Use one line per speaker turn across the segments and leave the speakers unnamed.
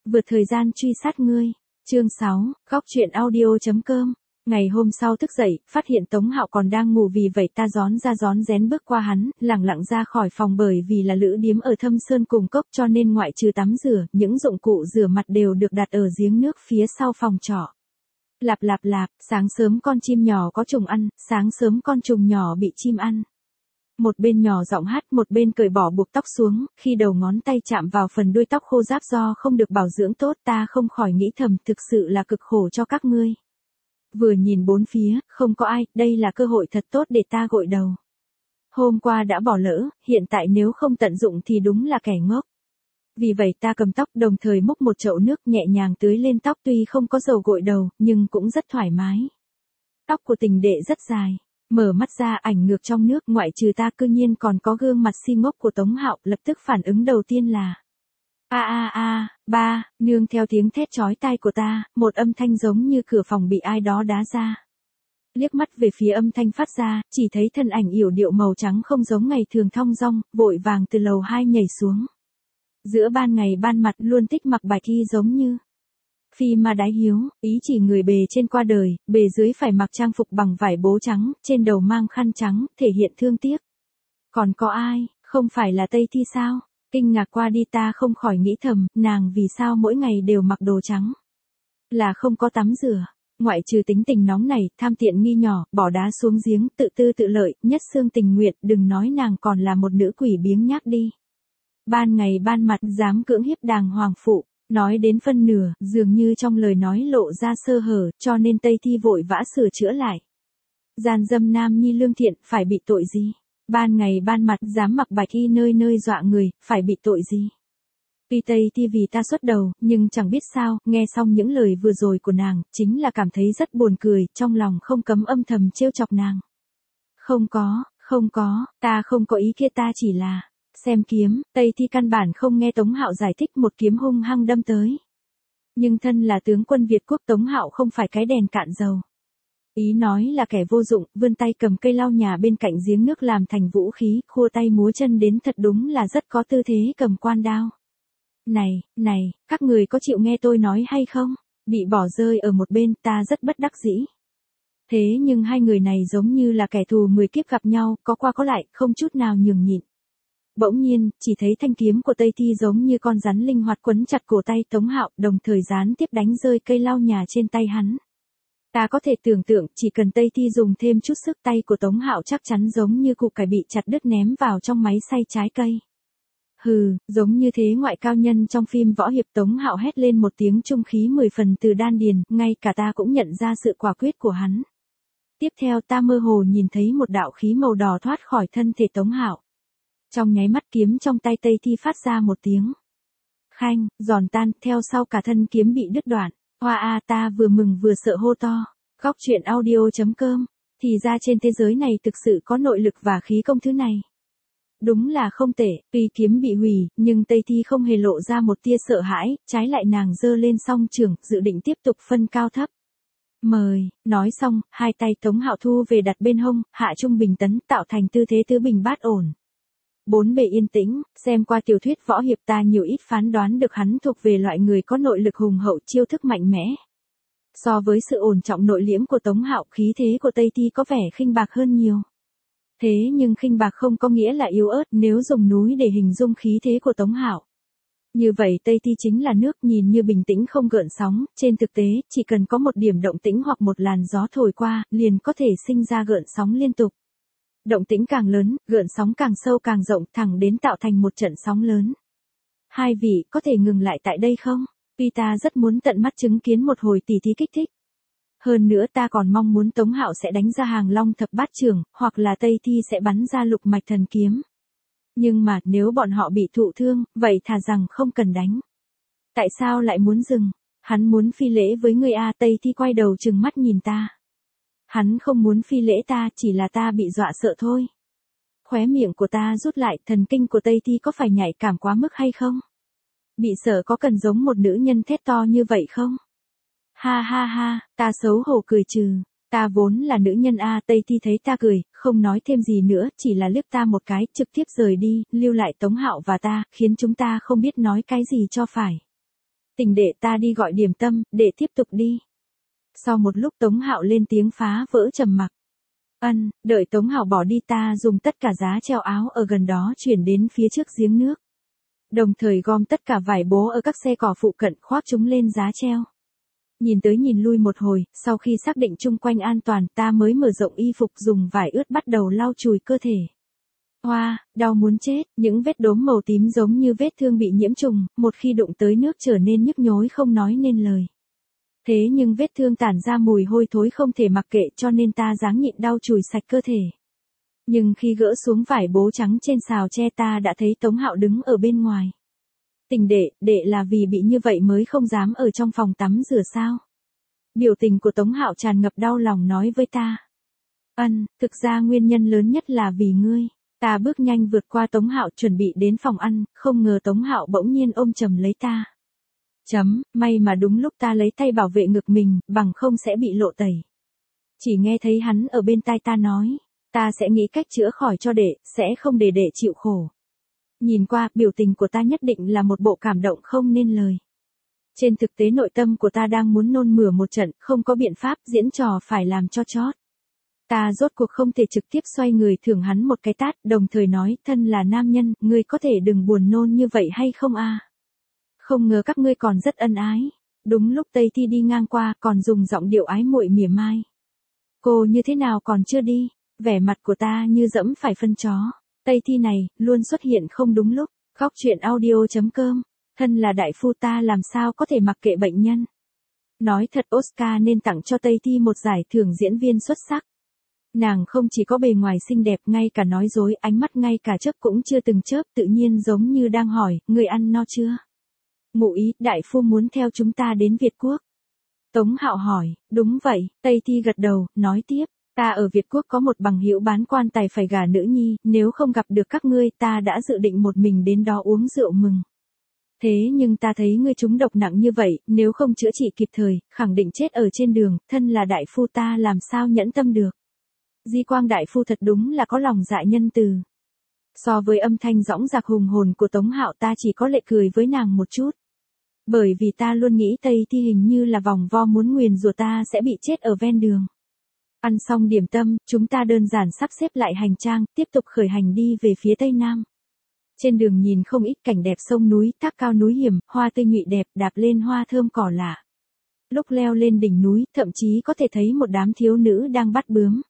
Vượt thời gian truy sát ngươi. Chương 6, góc truyện audio.com. Ngày hôm sau thức dậy, phát hiện Tống Hạo còn đang ngủ, vì vậy ta rón ra rón rén bước qua hắn, lẳng lặng ra khỏi phòng, bởi vì là lữ điếm ở Thâm Sơn cùng cốc cho nên ngoại trừ tắm rửa, những dụng cụ rửa mặt đều được đặt ở giếng nước phía sau phòng trọ. Lạp lạp lạp, sáng sớm con chim nhỏ có trùng ăn, sáng sớm con trùng nhỏ bị chim ăn. Một bên nhỏ giọng hát, một bên cởi bỏ buộc tóc xuống, khi đầu ngón tay chạm vào phần đuôi tóc khô ráp do không được bảo dưỡng tốt, ta không khỏi nghĩ thầm, thực sự là cực khổ cho các ngươi. Vừa nhìn bốn phía, không có ai, đây là cơ hội thật tốt để ta gội đầu. Hôm qua đã bỏ lỡ, hiện tại nếu không tận dụng thì đúng là kẻ ngốc. Vì vậy ta cầm tóc, đồng thời múc một chậu nước nhẹ nhàng tưới lên tóc, tuy không có dầu gội đầu, nhưng cũng rất thoải mái. Tóc của tình đệ rất dài. Mở mắt ra, ảnh ngược trong nước, ngoại trừ ta cư nhiên còn có gương mặt si ngốc của Tống Hạo. Lập tức phản ứng đầu tiên là ba, nương theo tiếng thét chói tai của ta, một âm thanh giống như cửa phòng bị ai đó đá ra. Liếc mắt về phía âm thanh phát ra, chỉ thấy thân ảnh yểu điệu màu trắng không giống ngày thường thong dong, vội vàng từ lầu 2 nhảy xuống. Giữa ban ngày ban mặt luôn thích mặc bạch y giống như phi ma đái hiếu, ý chỉ người bề trên qua đời, bề dưới phải mặc trang phục bằng vải bố trắng, trên đầu mang khăn trắng, thể hiện thương tiếc. Còn có ai, không phải là Tây Thi sao? Kinh ngạc qua đi ta không khỏi nghĩ thầm, nàng vì sao mỗi ngày đều mặc đồ trắng? Là không có tắm rửa. Ngoại trừ tính tình nóng này, tham tiện nghi nhỏ, bỏ đá xuống giếng, tự tư tự lợi, nhất xương tình nguyện, đừng nói nàng còn là một nữ quỷ biếng nhác đi. Ban ngày ban mặt dám cưỡng hiếp đàng hoàng phụ. Nói đến phân nửa, dường như trong lời nói lộ ra sơ hở, cho nên Tây Thi vội vã sửa chữa lại. Gian dâm nam nhi lương thiện, phải bị tội gì? Ban ngày ban mặt dám mặc bạch y nơi nơi dọa người, phải bị tội gì? Tuy Tây Thi vì ta xuất đầu, nhưng chẳng biết sao, nghe xong những lời vừa rồi của nàng, chính là cảm thấy rất buồn cười, trong lòng không cấm âm thầm trêu chọc nàng. Không có, ta không có ý kia, ta chỉ là xem kiếm. Tây Thi căn bản không nghe Tống Hạo giải thích, một kiếm hung hăng đâm tới. Nhưng thân là tướng quân Việt quốc, Tống Hạo không phải cái đèn cạn dầu. Ý nói là kẻ vô dụng, vươn tay cầm cây lau nhà bên cạnh giếng nước làm thành vũ khí, khua tay múa chân đến thật đúng là rất có tư thế cầm quan đao. Này, các người có chịu nghe tôi nói hay không? Bị bỏ rơi ở một bên, ta rất bất đắc dĩ. Thế nhưng hai người này giống như là kẻ thù 10 kiếp gặp nhau, có qua có lại, không chút nào nhường nhịn. Bỗng nhiên, chỉ thấy thanh kiếm của Tây Thi giống như con rắn linh hoạt quấn chặt cổ tay Tống Hạo, đồng thời gián tiếp đánh rơi cây lau nhà trên tay hắn. Ta có thể tưởng tượng, chỉ cần Tây Thi dùng thêm chút sức, tay của Tống Hạo chắc chắn giống như củ cải bị chặt đứt ném vào trong máy xay trái cây. Hừ, giống như thế ngoại cao nhân trong phim võ hiệp. Tống Hạo hét lên một tiếng, trung khí 10 phần từ đan điền, ngay cả ta cũng nhận ra sự quả quyết của hắn. Tiếp theo ta mơ hồ nhìn thấy một đạo khí màu đỏ thoát khỏi thân thể Tống Hạo. Trong nháy mắt kiếm trong tay Tây Thi phát ra một tiếng khanh, giòn tan, theo sau cả thân kiếm bị đứt đoạn. Hoa ta vừa mừng vừa sợ hô to. Góc truyện audio.com. Thì ra trên thế giới này thực sự có nội lực và khí công thứ này. Đúng là không tệ, tuy kiếm bị hủy, nhưng Tây Thi không hề lộ ra một tia sợ hãi, trái lại nàng giơ lên song trường, dự định tiếp tục phân cao thấp. Mời, nói xong, hai tay Tống Hạo thu về đặt bên hông, hạ trung bình tấn, tạo thành tư thế tứ bình bát ổn. Bốn bề yên tĩnh, xem qua tiểu thuyết võ hiệp ta nhiều ít phán đoán được hắn thuộc về loại người có nội lực hùng hậu, chiêu thức mạnh mẽ. So với sự ổn trọng nội liễm của Tống Hạo, khí thế của Tây Thi có vẻ khinh bạc hơn nhiều. Thế nhưng khinh bạc không có nghĩa là yếu ớt, nếu dùng núi để hình dung khí thế của Tống Hạo. Như vậy Tây Thi chính là nước, nhìn như bình tĩnh không gợn sóng, trên thực tế, chỉ cần có một điểm động tĩnh hoặc một làn gió thổi qua, liền có thể sinh ra gợn sóng liên tục. Động tĩnh càng lớn, gợn sóng càng sâu càng rộng, thẳng đến tạo thành một trận sóng lớn. Hai vị có thể ngừng lại tại đây không? Vì ta rất muốn tận mắt chứng kiến một hồi tỉ thí kích thích. Hơn nữa ta còn mong muốn Tống Hạo sẽ đánh ra hàng long thập bát chưởng, hoặc là Tây Thi sẽ bắn ra lục mạch thần kiếm. Nhưng mà nếu bọn họ bị thụ thương, vậy thà rằng không cần đánh. Tại sao lại muốn dừng? Hắn muốn phi lễ với người a. Tây Thi quay đầu trừng mắt nhìn ta. Hắn không muốn phi lễ ta, chỉ là ta bị dọa sợ thôi. Khóe miệng của ta rút lại, thần kinh của Tây Thi có phải nhạy cảm quá mức hay không? Bị sợ có cần giống một nữ nhân thét to như vậy không? Ha, ta xấu hổ cười trừ. Ta vốn là nữ nhân a. Tây Thi thấy ta cười, không nói thêm gì nữa, chỉ là liếc ta một cái, trực tiếp rời đi, lưu lại Tống Hạo và ta, khiến chúng ta không biết nói cái gì cho phải. Tình đệ, ta đi gọi điểm tâm, đệ tiếp tục đi. Sau một lúc Tống Hạo lên tiếng phá vỡ trầm mặc. Đợi Tống Hạo bỏ đi ta dùng tất cả giá treo áo ở gần đó chuyển đến phía trước giếng nước. Đồng thời gom tất cả vải bố ở các xe cỏ phụ cận khoác chúng lên giá treo. Nhìn tới nhìn lui một hồi, sau khi xác định chung quanh an toàn ta mới mở rộng y phục dùng vải ướt bắt đầu lau chùi cơ thể. Hoa, đau muốn chết, những vết đốm màu tím giống như vết thương bị nhiễm trùng, một khi đụng tới nước trở nên nhức nhối không nói nên lời. Thế nhưng vết thương tản ra mùi hôi thối không thể mặc kệ cho nên ta ráng nhịn đau chùi sạch cơ thể. Nhưng khi gỡ xuống vải bố trắng trên xào tre ta đã thấy Tống Hạo đứng ở bên ngoài. Tình đệ là vì bị như vậy mới không dám ở trong phòng tắm rửa sao? Biểu tình của Tống Hạo tràn ngập đau lòng nói với ta. Thực ra nguyên nhân lớn nhất là vì ngươi. Ta bước nhanh vượt qua Tống Hạo chuẩn bị đến phòng ăn, không ngờ Tống Hạo bỗng nhiên ôm chầm lấy ta. May mà đúng lúc ta lấy tay bảo vệ ngực mình, bằng không sẽ bị lộ tẩy. Chỉ nghe thấy hắn ở bên tai ta nói, ta sẽ nghĩ cách chữa khỏi cho đệ, sẽ không để đệ chịu khổ. Nhìn qua, biểu tình của ta nhất định là một bộ cảm động không nên lời. Trên thực tế nội tâm của ta đang muốn nôn mửa một trận, không có biện pháp, diễn trò phải làm cho chót. Ta rốt cuộc không thể trực tiếp xoay người thưởng hắn một cái tát, đồng thời nói, thân là nam nhân, ngươi có thể đừng buồn nôn như vậy hay không a? Không ngờ các ngươi còn rất ân ái. Đúng lúc Tây Thi đi ngang qua, còn dùng giọng điệu ái muội mỉa mai. Cô như thế nào còn chưa đi? Vẻ mặt của ta như dẫm phải phân chó. Tây Thi này, luôn xuất hiện không đúng lúc. Khóc chuyện audio.com. Thân là đại phu ta làm sao có thể mặc kệ bệnh nhân. Nói thật Oscar nên tặng cho Tây Thi một giải thưởng diễn viên xuất sắc. Nàng không chỉ có bề ngoài xinh đẹp, ngay cả nói dối, ánh mắt ngay cả chớp cũng chưa từng chớp, tự nhiên giống như đang hỏi, người ăn no chưa? Ngụ ý, đại phu muốn theo chúng ta đến Việt Quốc. Tống Hạo hỏi, đúng vậy, Tây Thi gật đầu, nói tiếp, ta ở Việt Quốc có một bằng hữu bán quan tài phải gả nữ nhi, nếu không gặp được các ngươi ta đã dự định một mình đến đó uống rượu mừng. Thế nhưng ta thấy ngươi trúng độc nặng như vậy, nếu không chữa trị kịp thời, khẳng định chết ở trên đường, thân là đại phu ta làm sao nhẫn tâm được. Di Quang đại phu thật đúng là có lòng dạ nhân từ. So với âm thanh dõng dạc hùng hồn của Tống Hạo ta chỉ có lệ cười với nàng một chút. Bởi vì ta luôn nghĩ Tây Thi hình như là vòng vo muốn nguyền rủa ta sẽ bị chết ở ven đường. Ăn xong điểm tâm, chúng ta đơn giản sắp xếp lại hành trang, tiếp tục khởi hành đi về phía Tây Nam. Trên đường nhìn không ít cảnh đẹp sông núi, thác cao núi hiểm, hoa tươi nhụy đẹp, đạp lên hoa thơm cỏ lạ. Lúc leo lên đỉnh núi, thậm chí có thể thấy một đám thiếu nữ đang bắt bướm.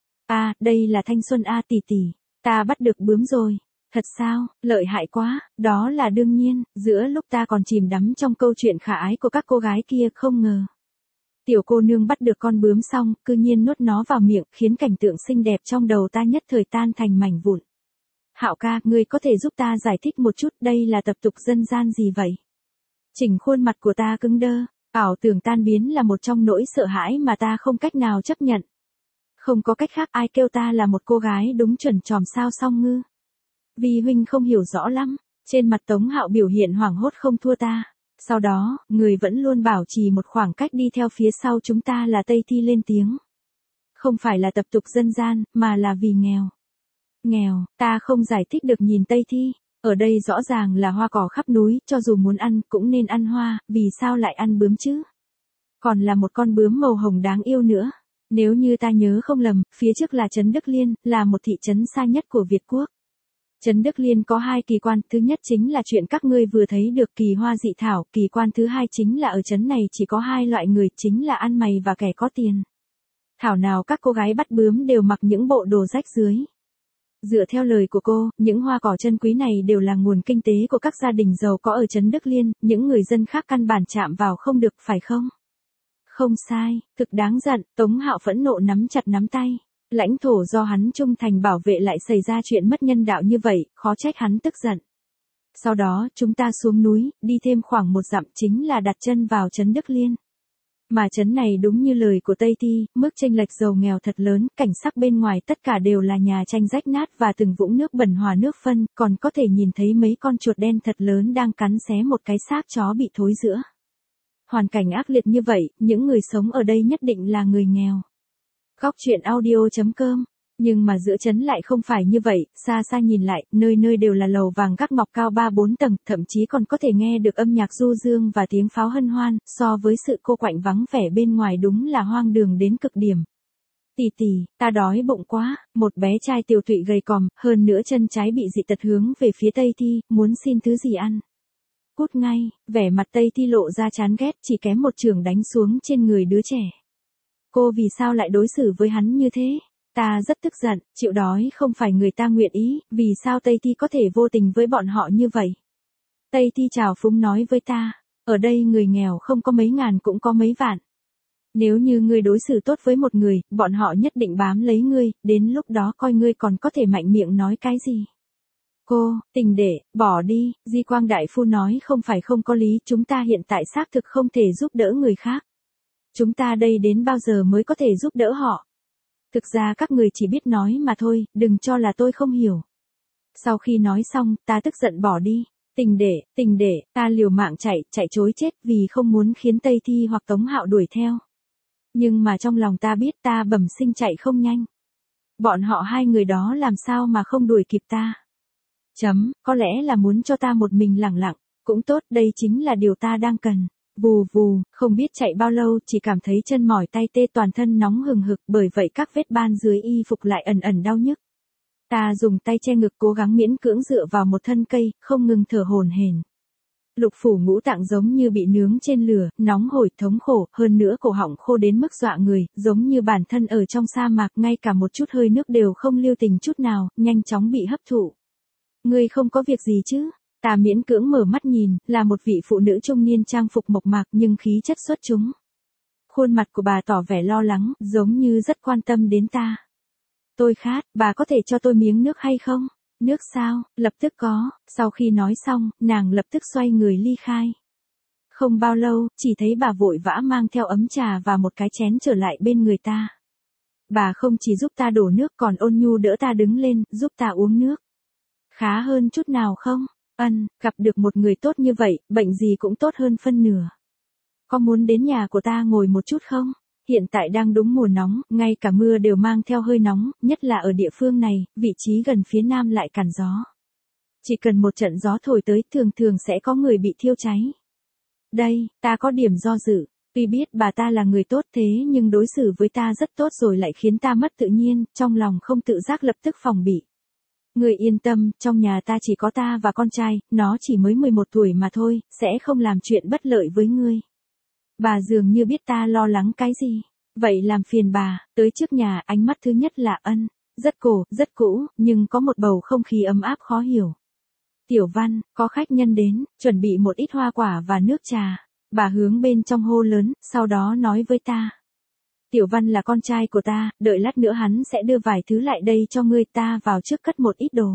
Đây là thanh xuân tỷ tỷ, ta bắt được bướm rồi. Thật sao, lợi hại quá, đó là đương nhiên, giữa lúc ta còn chìm đắm trong câu chuyện khả ái của các cô gái kia không ngờ. Tiểu cô nương bắt được con bướm xong, cư nhiên nuốt nó vào miệng, khiến cảnh tượng xinh đẹp trong đầu ta nhất thời tan thành mảnh vụn. Hạo ca, ngươi có thể giúp ta giải thích một chút, đây là tập tục dân gian gì vậy? Chỉnh khuôn mặt của ta cứng đơ, ảo tưởng tan biến là một trong nỗi sợ hãi mà ta không cách nào chấp nhận. Không có cách khác, ai kêu ta là một cô gái đúng chuẩn tròm sao song ngư. Vì huynh không hiểu rõ lắm, trên mặt Tống Hạo biểu hiện hoảng hốt không thua ta. Sau đó, người vẫn luôn bảo trì một khoảng cách đi theo phía sau chúng ta là Tây Thi lên tiếng. Không phải là tập tục dân gian, mà là vì nghèo. Nghèo, ta không giải thích được nhìn Tây Thi. Ở đây rõ ràng là hoa cỏ khắp núi, cho dù muốn ăn, cũng nên ăn hoa, vì sao lại ăn bướm chứ? Còn là một con bướm màu hồng đáng yêu nữa. Nếu như ta nhớ không lầm, phía trước là trấn Đức Liên, là một thị trấn xa nhất của Việt Quốc. Trấn Đức Liên có hai kỳ quan, thứ nhất chính là chuyện các ngươi vừa thấy được kỳ hoa dị thảo, kỳ quan thứ hai chính là ở trấn này chỉ có hai loại người, chính là ăn mày và kẻ có tiền. Thảo nào các cô gái bắt bướm đều mặc những bộ đồ rách rưới. Dựa theo lời của cô, những hoa cỏ chân quý này đều là nguồn kinh tế của các gia đình giàu có ở trấn Đức Liên, những người dân khác căn bản chạm vào không được phải không? Không sai, thực đáng giận, Tống Hạo phẫn nộ nắm chặt nắm tay. Lãnh thổ do hắn trung thành bảo vệ lại xảy ra chuyện mất nhân đạo như vậy, khó trách hắn tức giận. Sau đó, chúng ta xuống núi, đi thêm khoảng 1 dặm chính là đặt chân vào trấn Đức Liên. Mà trấn này đúng như lời của Tây Thi, mức chênh lệch giàu nghèo thật lớn, cảnh sắc bên ngoài tất cả đều là nhà tranh rách nát và từng vũng nước bẩn hòa nước phân, còn có thể nhìn thấy mấy con chuột đen thật lớn đang cắn xé một cái xác chó bị thối rữa. Hoàn cảnh ác liệt như vậy, những người sống ở đây nhất định là người nghèo. Góc chuyện audio.com Nhưng mà giữa trấn lại không phải như vậy, xa xa nhìn lại, nơi nơi đều là lầu vàng gác mọc cao 3-4 tầng, thậm chí còn có thể nghe được âm nhạc du dương và tiếng pháo hân hoan, so với sự cô quạnh vắng vẻ bên ngoài đúng là hoang đường đến cực điểm. Tỷ tỷ, ta đói bụng quá, một bé trai tiều tụy gầy còm, hơn nữa chân trái bị dị tật hướng về phía Tây Thi, muốn xin thứ gì ăn. Cút ngay, vẻ mặt Tây Thi lộ ra chán ghét, chỉ kém một chưởng đánh xuống trên người đứa trẻ. Cô vì sao lại đối xử với hắn như thế? Ta rất tức giận, chịu đói không phải người ta nguyện ý, vì sao Tây Thi có thể vô tình với bọn họ như vậy? Tây Thi trào phúng nói với ta, ở đây người nghèo không có mấy ngàn cũng có mấy vạn. Nếu như ngươi đối xử tốt với một người, bọn họ nhất định bám lấy ngươi, đến lúc đó coi ngươi còn có thể mạnh miệng nói cái gì. Cô, tình đệ, bỏ đi, Di Quang Đại Phu nói không phải không có lý, chúng ta hiện tại xác thực không thể giúp đỡ người khác. Chúng ta đây đến bao giờ mới có thể giúp đỡ họ? Thực ra các người chỉ biết nói mà thôi, đừng cho là tôi không hiểu. Sau khi nói xong, ta tức giận bỏ đi. Tình đệ, ta liều mạng chạy trối chết vì không muốn khiến Tây Thi hoặc Tống Hạo đuổi theo. Nhưng mà trong lòng ta biết ta bẩm sinh chạy không nhanh. Bọn họ hai người đó làm sao mà không đuổi kịp ta. Có lẽ là muốn cho ta một mình lẳng lặng, cũng tốt, đây chính là điều ta đang cần. Vù vù, không biết chạy bao lâu, chỉ cảm thấy chân mỏi tay tê, toàn thân nóng hừng hực, bởi vậy các vết ban dưới y phục lại ẩn ẩn đau nhức. Ta dùng tay che ngực cố gắng miễn cưỡng dựa vào một thân cây, không ngừng thở hổn hển. Lục phủ ngũ tạng giống như bị nướng trên lửa, nóng hổi thống khổ, hơn nữa cổ họng khô đến mức dọa người, giống như bản thân ở trong sa mạc, ngay cả một chút hơi nước đều không lưu tình chút nào, nhanh chóng bị hấp thụ. Ngươi không có việc gì chứ? Ta miễn cưỡng mở mắt nhìn, là một vị phụ nữ trung niên trang phục mộc mạc nhưng khí chất xuất chúng. Khuôn mặt của bà tỏ vẻ lo lắng, giống như rất quan tâm đến ta. Tôi khát, bà có thể cho tôi miếng nước hay không? Nước sao? Lập tức có. Sau khi nói xong, nàng lập tức xoay người ly khai. Không bao lâu, chỉ thấy bà vội vã mang theo ấm trà và một cái chén trở lại bên người ta. Bà không chỉ giúp ta đổ nước còn ôn nhu đỡ ta đứng lên, giúp ta uống nước. Khá hơn chút nào không? Gặp được một người tốt như vậy, bệnh gì cũng tốt hơn phân nửa. Có muốn đến nhà của ta ngồi một chút không? Hiện tại đang đúng mùa nóng, ngay cả mưa đều mang theo hơi nóng, nhất là ở địa phương này, vị trí gần phía nam lại cản gió. Chỉ cần một trận gió thổi tới, thường sẽ có người bị thiêu cháy. Đây, ta có điểm do dự. Tuy biết bà ta là người tốt thế nhưng đối xử với ta rất tốt rồi lại khiến ta mất tự nhiên, trong lòng không tự giác lập tức phòng bị. Người yên tâm, trong nhà ta chỉ có ta và con trai, nó chỉ mới 11 tuổi mà thôi, sẽ không làm chuyện bất lợi với ngươi. Bà dường như biết ta lo lắng cái gì. Vậy làm phiền bà, tới trước nhà, ánh mắt thứ nhất là rất cổ, rất cũ, nhưng có một bầu không khí ấm áp khó hiểu. Tiểu Văn, có khách nhân đến, chuẩn bị một ít hoa quả và nước trà. Bà hướng bên trong hô lớn, sau đó nói với ta. Tiểu Văn là con trai của ta, đợi lát nữa hắn sẽ đưa vài thứ lại đây cho ngươi, ta vào trước cất một ít đồ.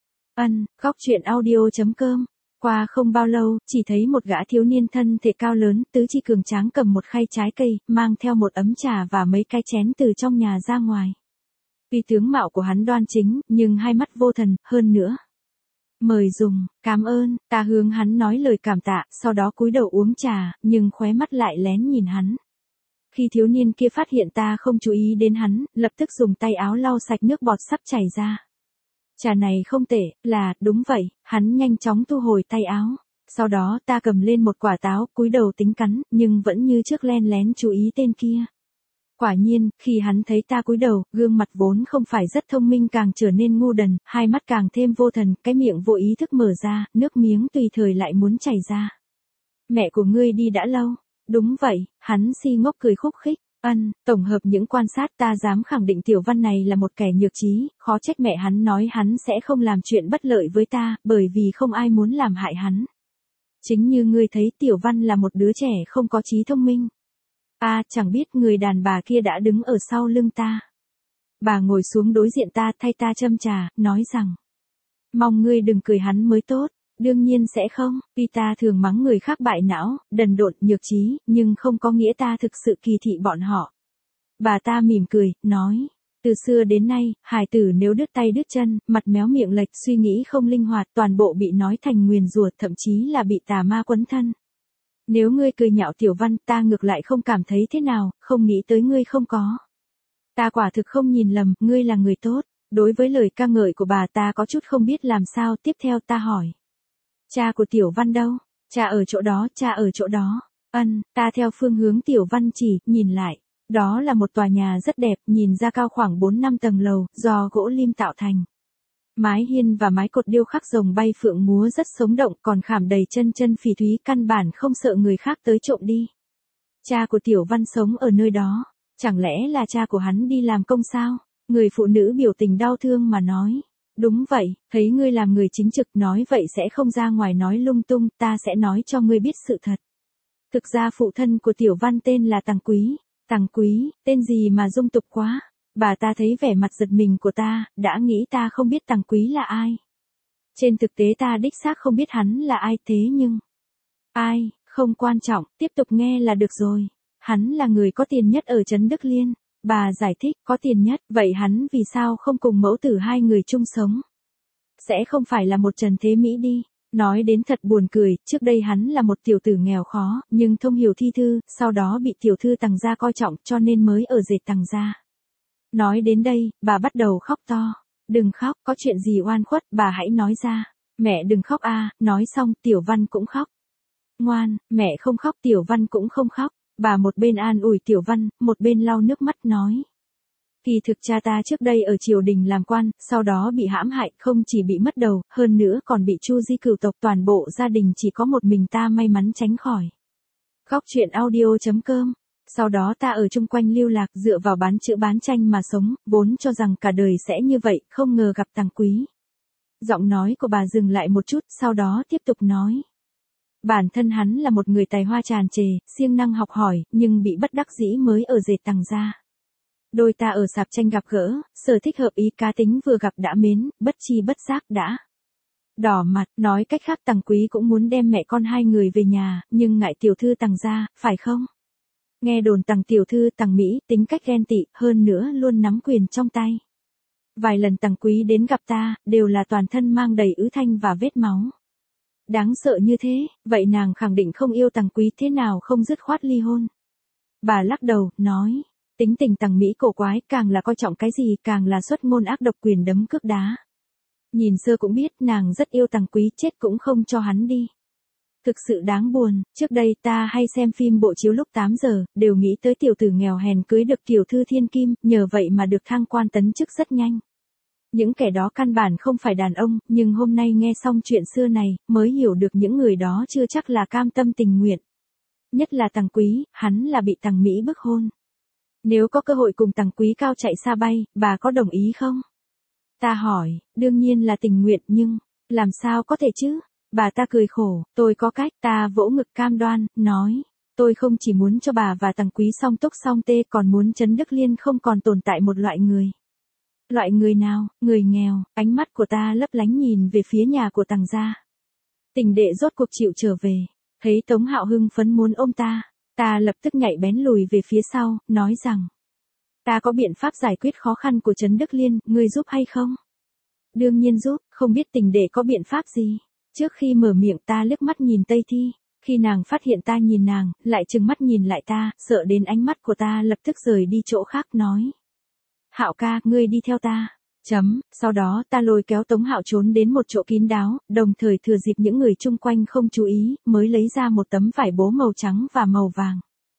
Góc truyện audio.com. Qua không bao lâu, chỉ thấy một gã thiếu niên thân thể cao lớn, tứ chi cường tráng cầm một khay trái cây, mang theo một ấm trà và mấy cái chén từ trong nhà ra ngoài. Tuy tướng mạo của hắn đoan chính, nhưng hai mắt vô thần, hơn nữa. Mời dùng, cảm ơn, ta hướng hắn nói lời cảm tạ, sau đó cúi đầu uống trà, nhưng khóe mắt lại lén nhìn hắn. Khi thiếu niên kia phát hiện ta không chú ý đến hắn, lập tức dùng tay áo lau sạch nước bọt sắp chảy ra. Trà này không tệ, đúng vậy, hắn nhanh chóng thu hồi tay áo. Sau đó ta cầm lên một quả táo, cúi đầu tính cắn, nhưng vẫn như trước len lén chú ý tên kia. Quả nhiên, khi hắn thấy ta cúi đầu, gương mặt vốn không phải rất thông minh càng trở nên ngu đần, hai mắt càng thêm vô thần, cái miệng vô ý thức mở ra, nước miếng tùy thời lại muốn chảy ra. Mẹ của ngươi đi đã lâu. Đúng vậy, hắn si ngốc cười khúc khích. Tổng hợp những quan sát ta dám khẳng định Tiểu Văn này là một kẻ nhược trí, khó trách mẹ hắn nói hắn sẽ không làm chuyện bất lợi với ta, bởi vì không ai muốn làm hại hắn. Chính như ngươi thấy Tiểu Văn là một đứa trẻ không có trí thông minh. Chẳng biết người đàn bà kia đã đứng ở sau lưng ta. Bà ngồi xuống đối diện ta thay ta châm trà, nói rằng. Mong ngươi đừng cười hắn mới tốt. Đương nhiên sẽ không, tuy ta thường mắng người khác bại não, đần độn, nhược trí, nhưng không có nghĩa ta thực sự kỳ thị bọn họ. Bà ta mỉm cười, nói, từ xưa đến nay, hài tử nếu đứt tay đứt chân, mặt méo miệng lệch, suy nghĩ không linh hoạt, toàn bộ bị nói thành nguyền rủa, thậm chí là bị tà ma quấn thân. Nếu ngươi cười nhạo Tiểu Văn, ta ngược lại không cảm thấy thế nào, không nghĩ tới ngươi không có. Ta quả thực không nhìn lầm, ngươi là người tốt. Đối với lời ca ngợi của bà ta có chút không biết làm sao, tiếp theo ta hỏi. Cha của Tiểu Văn đâu? Cha ở chỗ đó, cha ở chỗ đó. Ta theo phương hướng Tiểu Văn chỉ, nhìn lại. Đó là một tòa nhà rất đẹp, nhìn ra cao khoảng 4-5 tầng lầu, do gỗ lim tạo thành. Mái hiên và mái cột điêu khắc rồng bay phượng múa rất sống động, còn khảm đầy chân chân phỉ thúy, căn bản không sợ người khác tới trộm đi. Cha của Tiểu Văn sống ở nơi đó. Chẳng lẽ là cha của hắn đi làm công sao? Người phụ nữ biểu tình đau thương mà nói. Đúng vậy, thấy ngươi làm người chính trực, nói vậy sẽ không ra ngoài nói lung tung, ta sẽ nói cho ngươi biết sự thật. Thực ra phụ thân của Tiểu Văn tên là Tằng Quý. Tằng Quý, tên gì mà dung tục quá. Bà ta thấy vẻ mặt giật mình của ta, đã nghĩ ta không biết Tằng Quý là ai. Trên thực tế ta đích xác không biết hắn là ai, thế nhưng... Ai, không quan trọng, tiếp tục nghe là được rồi. Hắn là người có tiền nhất ở trấn Đức Liên. Bà giải thích, có tiền nhất, vậy hắn vì sao không cùng mẫu tử hai người chung sống? Sẽ không phải là một Trần Thế Mỹ đi. Nói đến thật buồn cười, trước đây hắn là một tiểu tử nghèo khó, nhưng thông hiểu thi thư, sau đó bị tiểu thư Tằng gia coi trọng cho nên mới ở dệt Tằng gia. Nói đến đây, bà bắt đầu khóc to. Đừng khóc, có chuyện gì oan khuất, bà hãy nói ra. Mẹ đừng khóc a. Nói xong Tiểu Văn cũng khóc. Ngoan, mẹ không khóc, Tiểu Văn cũng không khóc. Bà một bên an ủi Tiểu Văn, một bên lau nước mắt nói. Kỳ thực cha ta trước đây ở triều đình làm quan, sau đó bị hãm hại, không chỉ bị mất đầu, hơn nữa còn bị Chu Di cửu tộc, toàn bộ gia đình chỉ có một mình ta may mắn tránh khỏi. Góc truyện audio.com. Sau đó ta ở chung quanh lưu lạc, dựa vào bán chữ bán tranh mà sống, vốn cho rằng cả đời sẽ như vậy, không ngờ gặp Tằng Quý. Giọng nói của bà dừng lại một chút, sau đó tiếp tục nói. Bản thân hắn là một người tài hoa tràn trề, siêng năng học hỏi, nhưng bị bất đắc dĩ mới ở dệt Tằng gia. Đôi ta ở sạp tranh gặp gỡ, sở thích hợp ý, cá tính vừa gặp đã mến, bất chi bất giác đã đỏ mặt. Nói cách khác Tằng Quý cũng muốn đem mẹ con hai người về nhà, nhưng ngại tiểu thư Tằng gia, phải không? Nghe đồn Tằng tiểu thư Tằng Mỹ tính cách ghen tị, hơn nữa luôn nắm quyền trong tay. Vài lần Tằng Quý đến gặp ta, đều là toàn thân mang đầy ứ thanh và vết máu. Đáng sợ như thế, vậy nàng khẳng định không yêu Tằng Quý, thế nào không dứt khoát ly hôn. Bà lắc đầu, nói, tính tình Tằng Mỹ cổ quái, càng là coi trọng cái gì, càng là xuất ngôn ác độc, quyền đấm cước đá. Nhìn sơ cũng biết nàng rất yêu Tằng Quý, chết cũng không cho hắn đi. Thực sự đáng buồn, trước đây ta hay xem phim bộ chiếu lúc 8 giờ, đều nghĩ tới tiểu tử nghèo hèn cưới được tiểu thư thiên kim, nhờ vậy mà được thăng quan tấn chức rất nhanh. Những kẻ đó căn bản không phải đàn ông, nhưng hôm nay nghe xong chuyện xưa này, mới hiểu được những người đó chưa chắc là cam tâm tình nguyện. Nhất là Tằng Quý, hắn là bị Tằng Mỹ bức hôn. Nếu có cơ hội cùng Tằng Quý cao chạy xa bay, bà có đồng ý không? Ta hỏi, đương nhiên là tình nguyện, nhưng, làm sao có thể chứ? Bà ta cười khổ, tôi có cách, ta vỗ ngực cam đoan, nói. Tôi không chỉ muốn cho bà và Tằng Quý song túc song tê, còn muốn trấn Đức Liên không còn tồn tại một loại người. Loại người nào? Người nghèo. Ánh mắt của ta lấp lánh nhìn về phía nhà của Tằng gia. Tình đệ rốt cuộc chịu trở về. Thấy Tống Hạo hưng phấn muốn ôm ta. Ta lập tức nhảy bén lùi về phía sau, nói rằng. Ta có biện pháp giải quyết khó khăn của trấn Đức Liên, ngươi giúp hay không? Đương nhiên giúp, không biết tình đệ có biện pháp gì. Trước khi mở miệng ta liếc mắt nhìn Tây Thi. Khi nàng phát hiện ta nhìn nàng, lại trừng mắt nhìn lại ta, sợ đến ánh mắt của ta lập tức rời đi chỗ khác, nói. Hạo ca, ngươi đi theo ta. Sau đó ta lôi kéo Tống Hạo trốn đến một chỗ kín đáo, đồng thời thừa dịp những người chung quanh không chú ý, mới lấy ra một tấm vải bố màu trắng và màu vàng.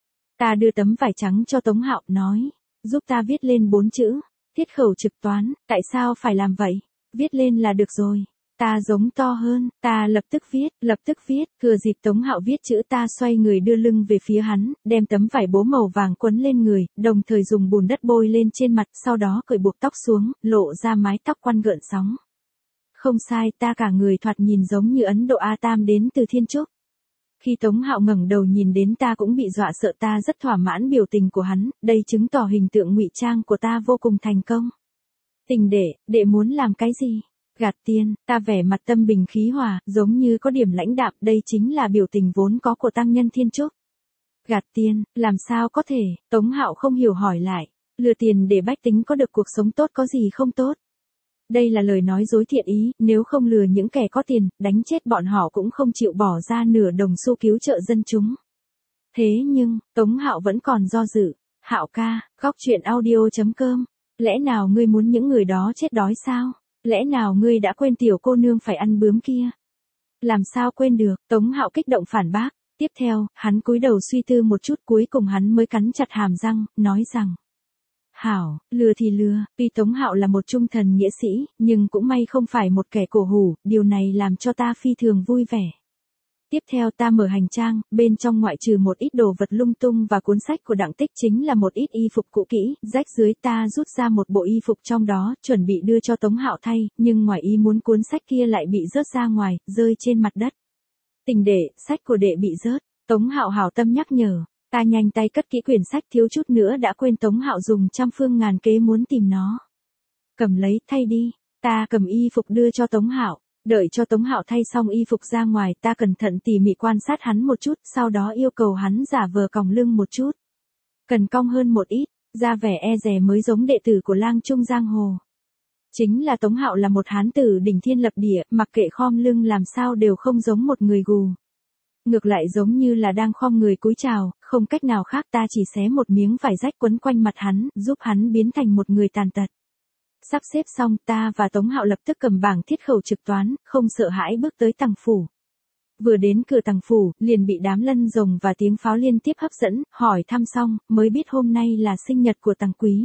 Ta đưa tấm vải trắng cho Tống Hạo, nói, giúp ta viết lên 4 chữ, tiết khẩu trực toán, tại sao phải làm vậy? Viết lên là được rồi. Ta giống to hơn, ta lập tức viết, thừa dịp Tống Hạo viết chữ ta xoay người đưa lưng về phía hắn, đem tấm vải bố màu vàng quấn lên người, đồng thời dùng bùn đất bôi lên trên mặt, sau đó cởi buộc tóc xuống, lộ ra mái tóc quăn gợn sóng. Không sai, ta cả người thoạt nhìn giống như Ấn Độ A Tam đến từ Thiên Trúc. Khi Tống Hạo ngẩng đầu nhìn đến ta cũng bị dọa sợ, ta rất thỏa mãn biểu tình của hắn, đây chứng tỏ hình tượng ngụy trang của ta vô cùng thành công. Tình đệ muốn làm cái gì? Gạt tiền, ta vẻ mặt tâm bình khí hòa, giống như có điểm lãnh đạm, đây chính là biểu tình vốn có của tăng nhân Thiên Trúc. Gạt tiền, làm sao có thể? Tống Hạo không hiểu hỏi lại, lừa tiền để bách tính có được cuộc sống tốt có gì không tốt? Đây là lời nói dối thiện ý, nếu không lừa những kẻ có tiền, đánh chết bọn họ cũng không chịu bỏ ra nửa đồng xu cứu trợ dân chúng. Thế nhưng, Tống Hạo vẫn còn do dự. Hạo ca, góc truyện audio.com. Lẽ nào ngươi muốn những người đó chết đói sao? Lẽ nào ngươi đã quên tiểu cô nương phải ăn bướm kia? Làm sao quên được, Tống Hạo kích động phản bác. Tiếp theo, hắn cúi đầu suy tư một chút, cuối cùng hắn mới cắn chặt hàm răng, nói rằng: Hảo, lừa thì lừa, tuy Tống Hạo là một trung thần nghĩa sĩ, nhưng cũng may không phải một kẻ cổ hủ, điều này làm cho ta phi thường vui vẻ. Tiếp theo ta mở hành trang, bên trong ngoại trừ một ít đồ vật lung tung và cuốn sách của Đặng Tích chính là một ít y phục cũ kỹ, rách dưới, ta rút ra một bộ y phục trong đó, chuẩn bị đưa cho Tống Hạo thay, nhưng ngoài ý muốn cuốn sách kia lại bị rớt ra ngoài, rơi trên mặt đất. Tình đệ, sách của đệ bị rớt, Tống Hạo hảo tâm nhắc nhở, ta nhanh tay cất kỹ quyển sách, thiếu chút nữa đã quên. Tống Hạo dùng trăm phương ngàn kế muốn tìm nó. Cầm lấy, thay đi, ta cầm y phục đưa cho Tống Hạo. Đợi cho Tống Hạo thay xong y phục ra ngoài, ta cẩn thận tỉ mỉ quan sát hắn một chút, sau đó yêu cầu hắn giả vờ còng lưng một chút. Cần cong hơn một ít, ra vẻ e dè mới giống đệ tử của lang trung giang hồ. Chính là Tống Hạo là một hán tử đỉnh thiên lập địa, mặc kệ khom lưng làm sao đều không giống một người gù. Ngược lại giống như là đang khom người cúi chào, không cách nào khác, ta chỉ xé một miếng vải rách quấn quanh mặt hắn, giúp hắn biến thành một người tàn tật. Sắp xếp xong, ta và Tống Hạo lập tức cầm bảng thiết khẩu trực toán, không sợ hãi bước tới tằng phủ. Vừa đến cửa tằng phủ, liền bị đám lân rồng và tiếng pháo liên tiếp hấp dẫn, hỏi thăm xong, mới biết hôm nay là sinh nhật của tằng quý.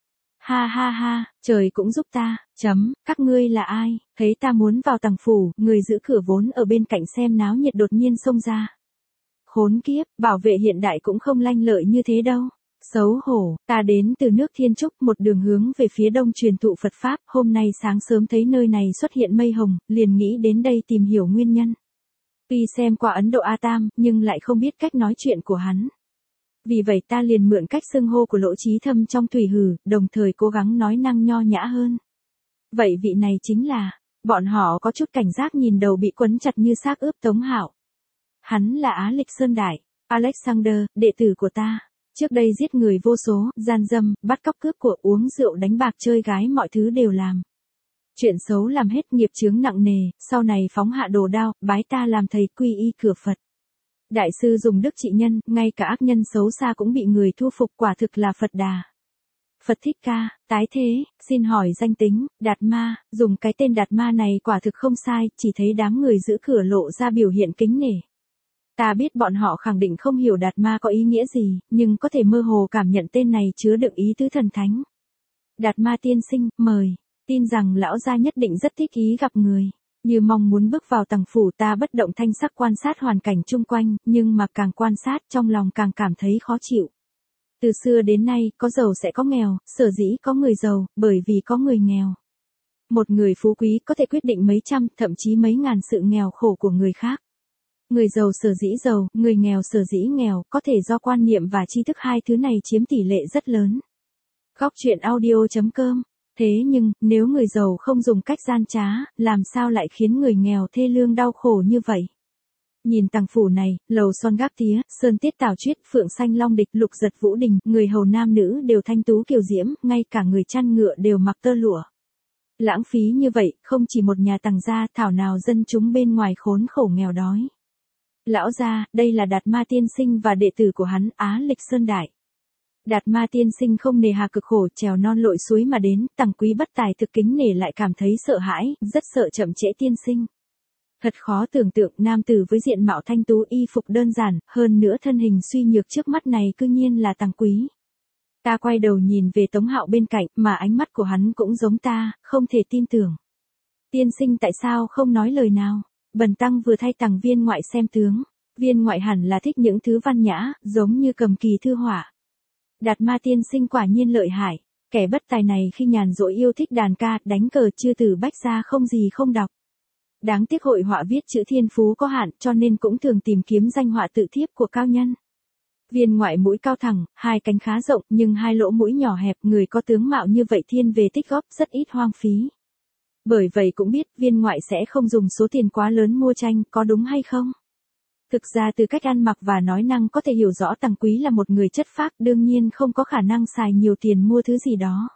Ha ha ha, trời cũng giúp ta, các ngươi là ai? Thấy ta muốn vào tằng phủ, người giữ cửa vốn ở bên cạnh xem náo nhiệt đột nhiên xông ra. Khốn kiếp, bảo vệ hiện đại cũng không lanh lợi như thế đâu. Xấu hổ, ta đến từ nước Thiên Trúc, một đường hướng về phía đông truyền thụ Phật Pháp, hôm nay sáng sớm thấy nơi này xuất hiện mây hồng, liền nghĩ đến đây tìm hiểu nguyên nhân. Tuy xem qua Ấn Độ A Tam, nhưng lại không biết cách nói chuyện của hắn. Vì vậy ta liền mượn cách xưng hô của Lỗ Chí Thâm trong Thủy Hử, đồng thời cố gắng nói năng nho nhã hơn. Vậy vị này chính là, bọn họ có chút cảnh giác nhìn đầu bị quấn chặt như xác ướp Tống Hạo. Hắn là Á Lịch Sơn Đại, Alexander, đệ tử của ta. Trước đây giết người vô số, gian dâm, bắt cóc cướp của, uống rượu đánh bạc chơi gái, mọi thứ đều làm. Chuyện xấu làm hết, nghiệp chướng nặng nề, sau này phóng hạ đồ đao, bái ta làm thầy, quy y cửa Phật. Đại sư dùng đức trị nhân, ngay cả ác nhân xấu xa cũng bị người thu phục, quả thực là Phật Đà. Phật Thích Ca, tái thế, xin hỏi danh tính, Đạt Ma, dùng cái tên Đạt Ma này quả thực không sai, chỉ thấy đám người giữ cửa lộ ra biểu hiện kính nể. Ta biết bọn họ khẳng định không hiểu Đạt Ma có ý nghĩa gì, nhưng có thể mơ hồ cảm nhận tên này chứa đựng ý tứ thần thánh. Đạt Ma tiên sinh, mời, tin rằng lão gia nhất định rất thích ý gặp người. Như mong muốn bước vào tằng phủ, ta bất động thanh sắc quan sát hoàn cảnh chung quanh, nhưng mà càng quan sát trong lòng càng cảm thấy khó chịu. Từ xưa đến nay, có giàu sẽ có nghèo, sở dĩ có người giàu, bởi vì có người nghèo. Một người phú quý có thể quyết định mấy trăm, thậm chí mấy ngàn sự nghèo khổ của người khác. Người giàu sở dĩ giàu, người nghèo sở dĩ nghèo, có thể do quan niệm và tri thức hai thứ này chiếm tỷ lệ rất lớn. Góc truyện audio.com. Thế nhưng, nếu người giàu không dùng cách gian trá, làm sao lại khiến người nghèo thê lương đau khổ như vậy? Nhìn tằng phủ này, lầu son gác tía, sơn tiết tảo chuyết, phượng xanh long địch, lục giật vũ đình, người hầu nam nữ đều thanh tú kiều diễm, ngay cả người chăn ngựa đều mặc tơ lụa. Lãng phí như vậy, không chỉ một nhà tằng gia, thảo nào dân chúng bên ngoài khốn khổ nghèo đói. Lão gia, đây là Đạt Ma tiên sinh và đệ tử của hắn, Á Lịch Sơn Đại. Đạt Ma tiên sinh không nề hà cực khổ trèo non lội suối mà đến, tằng quý bất tài thực kính nể lại cảm thấy sợ hãi, rất sợ chậm trễ tiên sinh. Thật khó tưởng tượng, nam tử với diện mạo thanh tú, y phục đơn giản, hơn nữa thân hình suy nhược trước mắt này cư nhiên là tằng quý. Ta quay đầu nhìn về Tống Hạo bên cạnh, mà ánh mắt của hắn cũng giống ta, không thể tin tưởng. Tiên sinh tại sao không nói lời nào? Bần tăng vừa thay tằng viên ngoại xem tướng. Viên ngoại hẳn là thích những thứ văn nhã, giống như cầm kỳ thư họa. Đạt Ma tiên sinh quả nhiên lợi hại. Kẻ bất tài này khi nhàn rỗi yêu thích đàn ca, đánh cờ, chư từ bách gia không gì không đọc. Đáng tiếc hội họa viết chữ thiên phú có hạn, cho nên cũng thường tìm kiếm danh họa tự thiếp của cao nhân. Viên ngoại mũi cao thẳng, hai cánh khá rộng, nhưng hai lỗ mũi nhỏ hẹp, người có tướng mạo như vậy thiên về tích góp rất ít hoang phí. Bởi vậy cũng biết viên ngoại sẽ không dùng số tiền quá lớn mua tranh, có đúng hay không? Thực ra từ cách ăn mặc và nói năng có thể hiểu rõ tằng quý là một người chất phác, đương nhiên không có khả năng xài nhiều tiền mua thứ gì đó.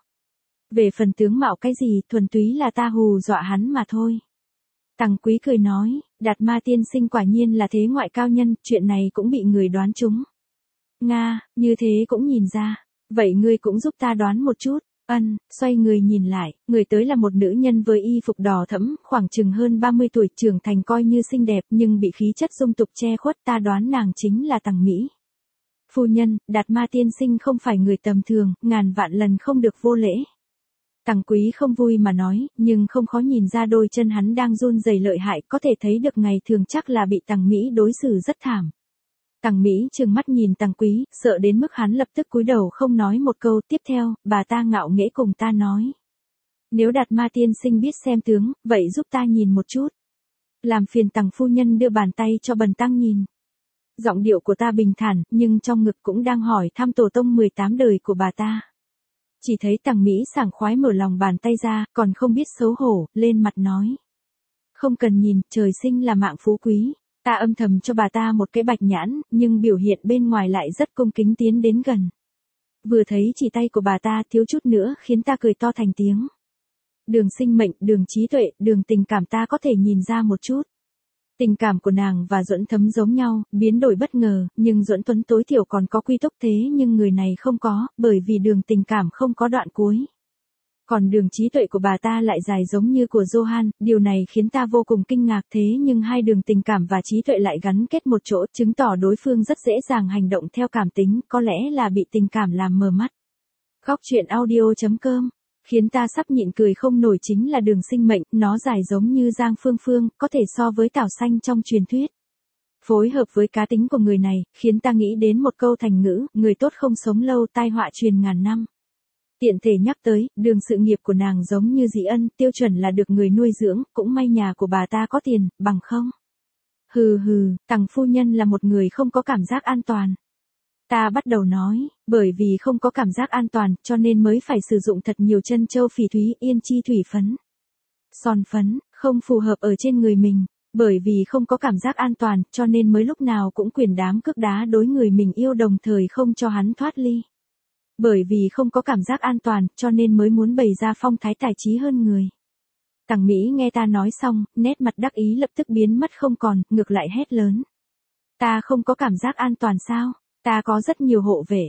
Về phần tướng mạo cái gì, thuần túy là ta hù dọa hắn mà thôi. Tằng quý cười nói, Đạt Ma tiên sinh quả nhiên là thế ngoại cao nhân, chuyện này cũng bị người đoán trúng. Nga, như thế cũng nhìn ra, Vậy ngươi cũng giúp ta đoán một chút. Ân, xoay người nhìn lại, người tới là một nữ nhân với y phục đỏ thẫm, khoảng chừng hơn 30 tuổi, trưởng thành coi như xinh đẹp nhưng bị khí chất dung tục che khuất, ta đoán nàng chính là Tằng Mỹ. Phu nhân, Đạt Ma tiên sinh không phải người tầm thường, ngàn vạn lần không được vô lễ. Tằng Quý không vui mà nói, nhưng không khó nhìn ra đôi chân hắn đang run rẩy lợi hại, có thể thấy được ngày thường chắc là bị Tằng Mỹ đối xử rất thảm. Tằng Mỹ trừng mắt nhìn Tằng Quý, sợ đến mức hắn lập tức cúi đầu không nói một câu. Tiếp theo, bà ta ngạo nghễ cùng ta nói. Nếu Đạt Ma tiên sinh biết xem tướng, vậy giúp ta nhìn một chút. Làm phiền Tằng phu nhân đưa bàn tay cho bần tăng nhìn. Giọng điệu của ta bình thản, nhưng trong ngực cũng đang hỏi thăm tổ tông 18 đời của bà ta. Chỉ thấy Tằng Mỹ sảng khoái mở lòng bàn tay ra, còn không biết xấu hổ, lên mặt nói. Không cần nhìn, trời sinh là mạng phú quý. Ta âm thầm cho bà ta một cái bạch nhãn, nhưng biểu hiện bên ngoài lại rất cung kính tiến đến gần. Vừa thấy chỉ tay của bà ta thiếu chút nữa khiến ta cười to thành tiếng. Đường sinh mệnh, đường trí tuệ, đường tình cảm ta có thể nhìn ra một chút. Tình cảm của nàng và Duẫn Thấm giống nhau, biến đổi bất ngờ, nhưng Duẫn Tuấn tối thiểu còn có quy túc thế nhưng người này không có, bởi vì đường tình cảm không có đoạn cuối. Còn đường trí tuệ của bà ta lại dài giống như của Johan, điều này khiến ta vô cùng kinh ngạc thế nhưng hai đường tình cảm và trí tuệ lại gắn kết một chỗ, chứng tỏ đối phương rất dễ dàng hành động theo cảm tính, có lẽ là bị tình cảm làm mờ mắt. Góc truyện audio.com khiến ta sắp nhịn cười không nổi chính là đường sinh mệnh, nó dài giống như Giang Phương Phương, có thể so với Tảo Xanh trong truyền thuyết. Phối hợp với cá tính của người này, khiến ta nghĩ đến một câu thành ngữ, người tốt không sống lâu, tai họa truyền ngàn năm. Tiện thể nhắc tới, đường sự nghiệp của nàng giống như Dĩ Ân, tiêu chuẩn là được người nuôi dưỡng, cũng may nhà của bà ta có tiền, bằng không. Hừ hừ, Tằng phu nhân là một người không có cảm giác an toàn. Ta bắt đầu nói, bởi vì không có cảm giác an toàn, cho nên mới phải sử dụng thật nhiều chân châu phỉ thúy, yên chi thủy phấn. Son phấn, không phù hợp ở trên người mình, bởi vì không có cảm giác an toàn, cho nên mới lúc nào cũng quyền đám cước đá đối người mình yêu đồng thời không cho hắn thoát ly. Bởi vì không có cảm giác an toàn, cho nên mới muốn bày ra phong thái tài trí hơn người. Tằng Mỹ nghe ta nói xong, nét mặt đắc ý lập tức biến mất không còn, ngược lại hét lớn. Ta không có cảm giác an toàn sao? Ta có rất nhiều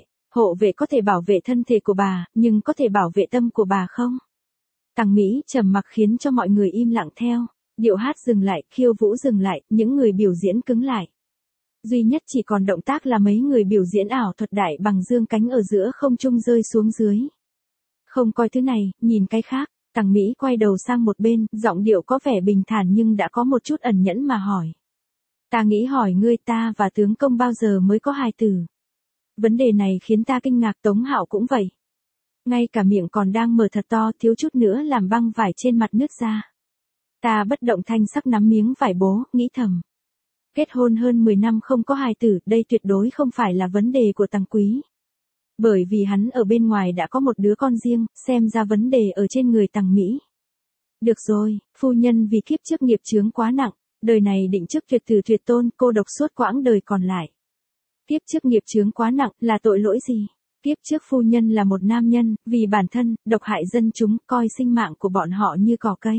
hộ vệ có thể bảo vệ thân thể của bà, nhưng có thể bảo vệ tâm của bà không? Tằng Mỹ trầm mặc khiến cho mọi người im lặng theo, điệu hát dừng lại, khiêu vũ dừng lại, những người biểu diễn cứng lại. Duy nhất chỉ còn động tác là mấy người biểu diễn ảo thuật đại bằng dương cánh ở giữa không trung rơi xuống dưới. Không coi thứ này, nhìn cái khác, Tằng Mỹ quay đầu sang một bên, giọng điệu có vẻ bình thản nhưng đã có một chút ẩn nhẫn mà hỏi. Ta nghĩ hỏi ngươi, ta và tướng công bao giờ mới có hài tử? Vấn đề này khiến ta kinh ngạc. Tống Hạo cũng vậy. Ngay cả miệng còn đang mở thật to, thiếu chút nữa làm băng vải trên mặt nứt ra. Ta bất động thanh sắc nắm miếng vải bố, nghĩ thầm. Kết hôn hơn 10 năm không có hài tử, đây tuyệt đối không phải là vấn đề của Tằng Quý. Bởi vì hắn ở bên ngoài đã có một đứa con riêng, xem ra vấn đề ở trên người Tằng Mỹ. Được rồi, phu nhân vì kiếp trước nghiệp chướng quá nặng, đời này định trước tuyệt tử tuyệt tôn, cô độc suốt quãng đời còn lại. Kiếp trước nghiệp chướng quá nặng, là tội lỗi gì? Kiếp trước phu nhân là một nam nhân, vì bản thân, độc hại dân chúng, coi sinh mạng của bọn họ như cỏ cây.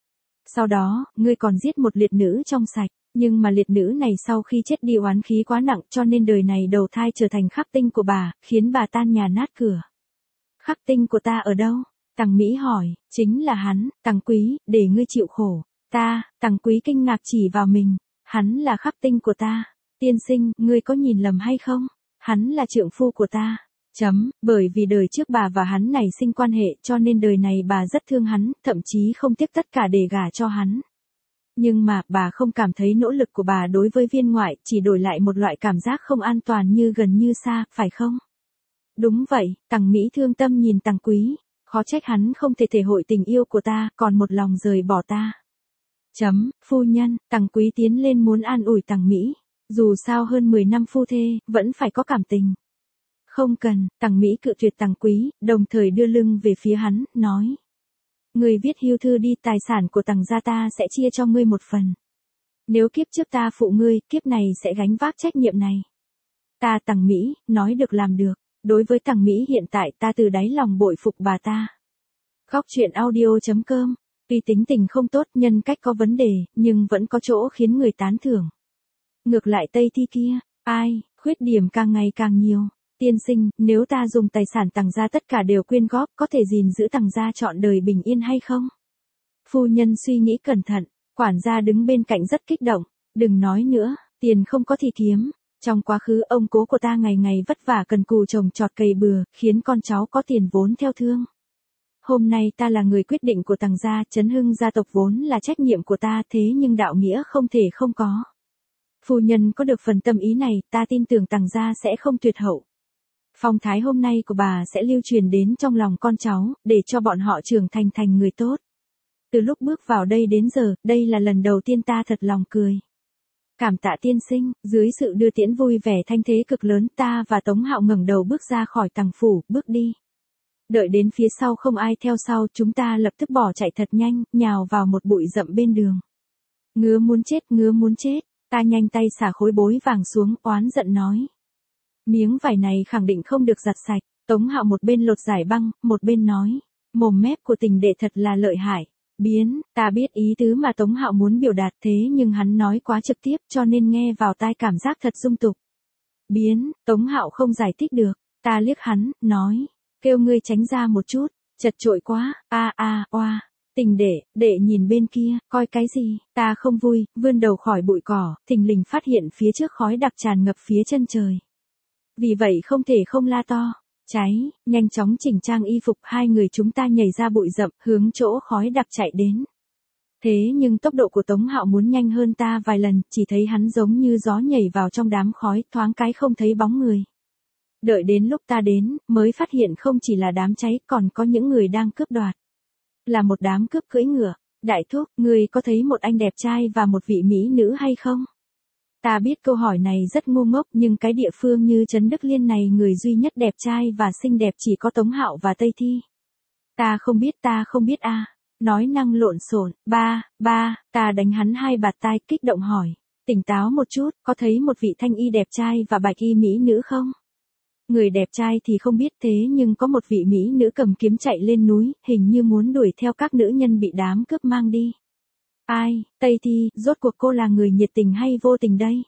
Sau đó, ngươi còn giết một liệt nữ trong sạch, nhưng mà liệt nữ này sau khi chết đi oán khí quá nặng cho nên đời này đầu thai trở thành khắc tinh của bà, khiến bà tan nhà nát cửa. Khắc tinh của ta ở đâu? Tằng Mỹ hỏi, chính là hắn, Tằng Quý, để ngươi chịu khổ. Tằng Quý kinh ngạc chỉ vào mình, hắn là khắc tinh của ta. Tiên sinh, ngươi có nhìn lầm hay không? Hắn là trượng phu của ta. Bởi vì đời trước bà và hắn này sinh quan hệ cho nên đời này bà rất thương hắn, thậm chí không tiếc tất cả để gả cho hắn. Nhưng mà, bà không cảm thấy nỗ lực của bà đối với viên ngoại, chỉ đổi lại một loại cảm giác không an toàn như gần như xa, phải không? Đúng vậy, Tằng Mỹ thương tâm nhìn Tằng Quý, khó trách hắn không thể thể hội tình yêu của ta, còn một lòng rời bỏ ta. Phu nhân, Tằng Quý tiến lên muốn an ủi Tằng Mỹ, dù sao hơn 10 năm phu thê, vẫn phải có cảm tình. Không cần, Tằng Mỹ cự tuyệt Tằng Quý, đồng thời đưa lưng về phía hắn, nói. Ngươi viết hưu thư đi, tài sản của Tằng gia ta sẽ chia cho ngươi một phần. Nếu kiếp trước ta phụ ngươi, kiếp này sẽ gánh vác trách nhiệm này. Ta Tằng Mỹ, nói được làm được. Đối với Tằng Mỹ hiện tại ta từ đáy lòng bội phục bà ta. Góc truyện audio.com, tuy tính tình không tốt, nhân cách có vấn đề, nhưng vẫn có chỗ khiến người tán thưởng. Ngược lại Tây Thi kia, ai, khuyết điểm càng ngày càng nhiều. Tiên sinh, nếu ta dùng tài sản Tằng gia tất cả đều quyên góp, có thể gìn giữ Tằng gia trọn đời bình yên hay không? Phu nhân suy nghĩ cẩn thận, quản gia đứng bên cạnh rất kích động. Đừng nói nữa, tiền không có thì kiếm. Trong quá khứ ông cố của ta ngày ngày vất vả cần cù trồng trọt cày bừa, khiến con cháu có tiền vốn theo thương. Hôm nay ta là người quyết định của Tằng gia, chấn hưng gia tộc vốn là trách nhiệm của ta, thế nhưng đạo nghĩa không thể không có. Phu nhân có được phần tâm ý này, ta tin tưởng Tằng gia sẽ không tuyệt hậu. Phong thái hôm nay của bà sẽ lưu truyền đến trong lòng con cháu, để cho bọn họ trưởng thành thành người tốt. Từ lúc bước vào đây đến giờ, đây là lần đầu tiên ta thật lòng cười. Cảm tạ tiên sinh, dưới sự đưa tiễn vui vẻ thanh thế cực lớn, ta và Tống Hạo ngẩng đầu bước ra khỏi Tằng phủ, bước đi. Đợi đến phía sau không ai theo sau, chúng ta lập tức bỏ chạy thật nhanh, nhào vào một bụi rậm bên đường. Ngứa muốn chết, ngứa muốn chết, ta nhanh tay xả khối bối vàng xuống, oán giận nói. Miếng vải này khẳng định không được giặt sạch. Tống Hạo một bên lột giải băng, một bên nói. Mồm mép của tình đệ thật là lợi hại. Biến, ta biết ý tứ mà Tống Hạo muốn biểu đạt, thế nhưng hắn nói quá trực tiếp cho nên nghe vào tai cảm giác thật dung tục. Biến, Tống Hạo không giải thích được. Ta liếc hắn, nói. Kêu ngươi tránh ra một chút, chật chội quá, oa. Tình đệ nhìn bên kia, coi cái gì, ta không vui, vươn đầu khỏi bụi cỏ, thình lình phát hiện phía trước khói đặc tràn ngập phía chân trời. Vì vậy không thể không la to. Cháy, nhanh chóng chỉnh trang y phục, hai người chúng ta nhảy ra bụi rậm, hướng chỗ khói đặc chạy đến. Thế nhưng tốc độ của Tống Hạo muốn nhanh hơn ta vài lần, chỉ thấy hắn giống như gió nhảy vào trong đám khói, thoáng cái không thấy bóng người. Đợi đến lúc ta đến, mới phát hiện không chỉ là đám cháy, còn có những người đang cướp đoạt. Là một đám cướp cưỡi ngựa. Đại thúc, ngươi có thấy một anh đẹp trai và một vị mỹ nữ hay không? Ta biết câu hỏi này rất ngu ngốc, nhưng cái địa phương như Trấn Đức Liên này người duy nhất đẹp trai và xinh đẹp chỉ có Tống Hạo và Tây Thi. Ta không biết a. Nói năng lộn xộn. Ba, ta đánh hắn hai bạt tai, kích động hỏi. Tỉnh táo một chút, có thấy một vị thanh y đẹp trai và bạch y mỹ nữ không? Người đẹp trai thì không biết, thế nhưng có một vị mỹ nữ cầm kiếm chạy lên núi, hình như muốn đuổi theo các nữ nhân bị đám cướp mang đi. Ai, Tây Thi, rốt cuộc cô là người nhiệt tình hay vô tình đây?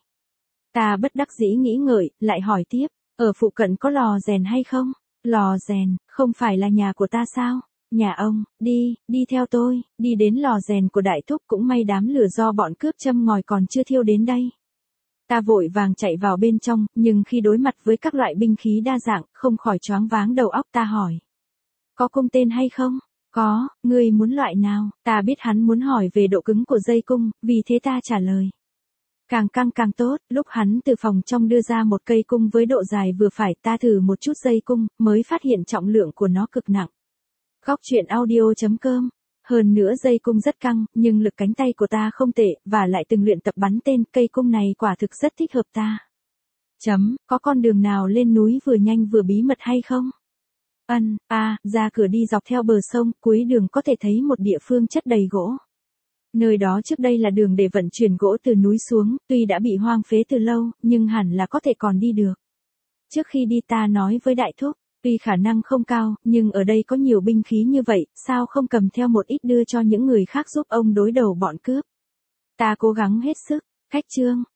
Ta bất đắc dĩ nghĩ ngợi, lại hỏi tiếp, ở phụ cận có lò rèn hay không? Lò rèn, không phải là nhà của ta sao? Nhà ông, đi theo tôi, đi đến lò rèn của đại thúc, cũng may đám lửa do bọn cướp châm ngòi còn chưa thiêu đến đây. Ta vội vàng chạy vào bên trong, nhưng khi đối mặt với các loại binh khí đa dạng, không khỏi choáng váng đầu óc. Ta hỏi, có cung tên hay không? Có, ngươi muốn loại nào? Ta biết hắn muốn hỏi về độ cứng của dây cung, vì thế ta trả lời. Càng căng càng tốt. Lúc hắn từ phòng trong đưa ra một cây cung với độ dài vừa phải, ta thử một chút dây cung, mới phát hiện trọng lượng của nó cực nặng. Góc truyện audio.com. Hơn nữa dây cung rất căng, nhưng lực cánh tay của ta không tệ, và lại từng luyện tập bắn tên, cây cung này quả thực rất thích hợp ta. Có con đường nào lên núi vừa nhanh vừa bí mật hay không? Ra cửa đi dọc theo bờ sông, cuối đường có thể thấy một địa phương chất đầy gỗ. Nơi đó trước đây là đường để vận chuyển gỗ từ núi xuống, tuy đã bị hoang phế từ lâu, nhưng hẳn là có thể còn đi được. Trước khi đi ta nói với đại thúc, tuy khả năng không cao, nhưng ở đây có nhiều binh khí như vậy, sao không cầm theo một ít đưa cho những người khác giúp ông đối đầu bọn cướp. Ta cố gắng hết sức. Khách trương,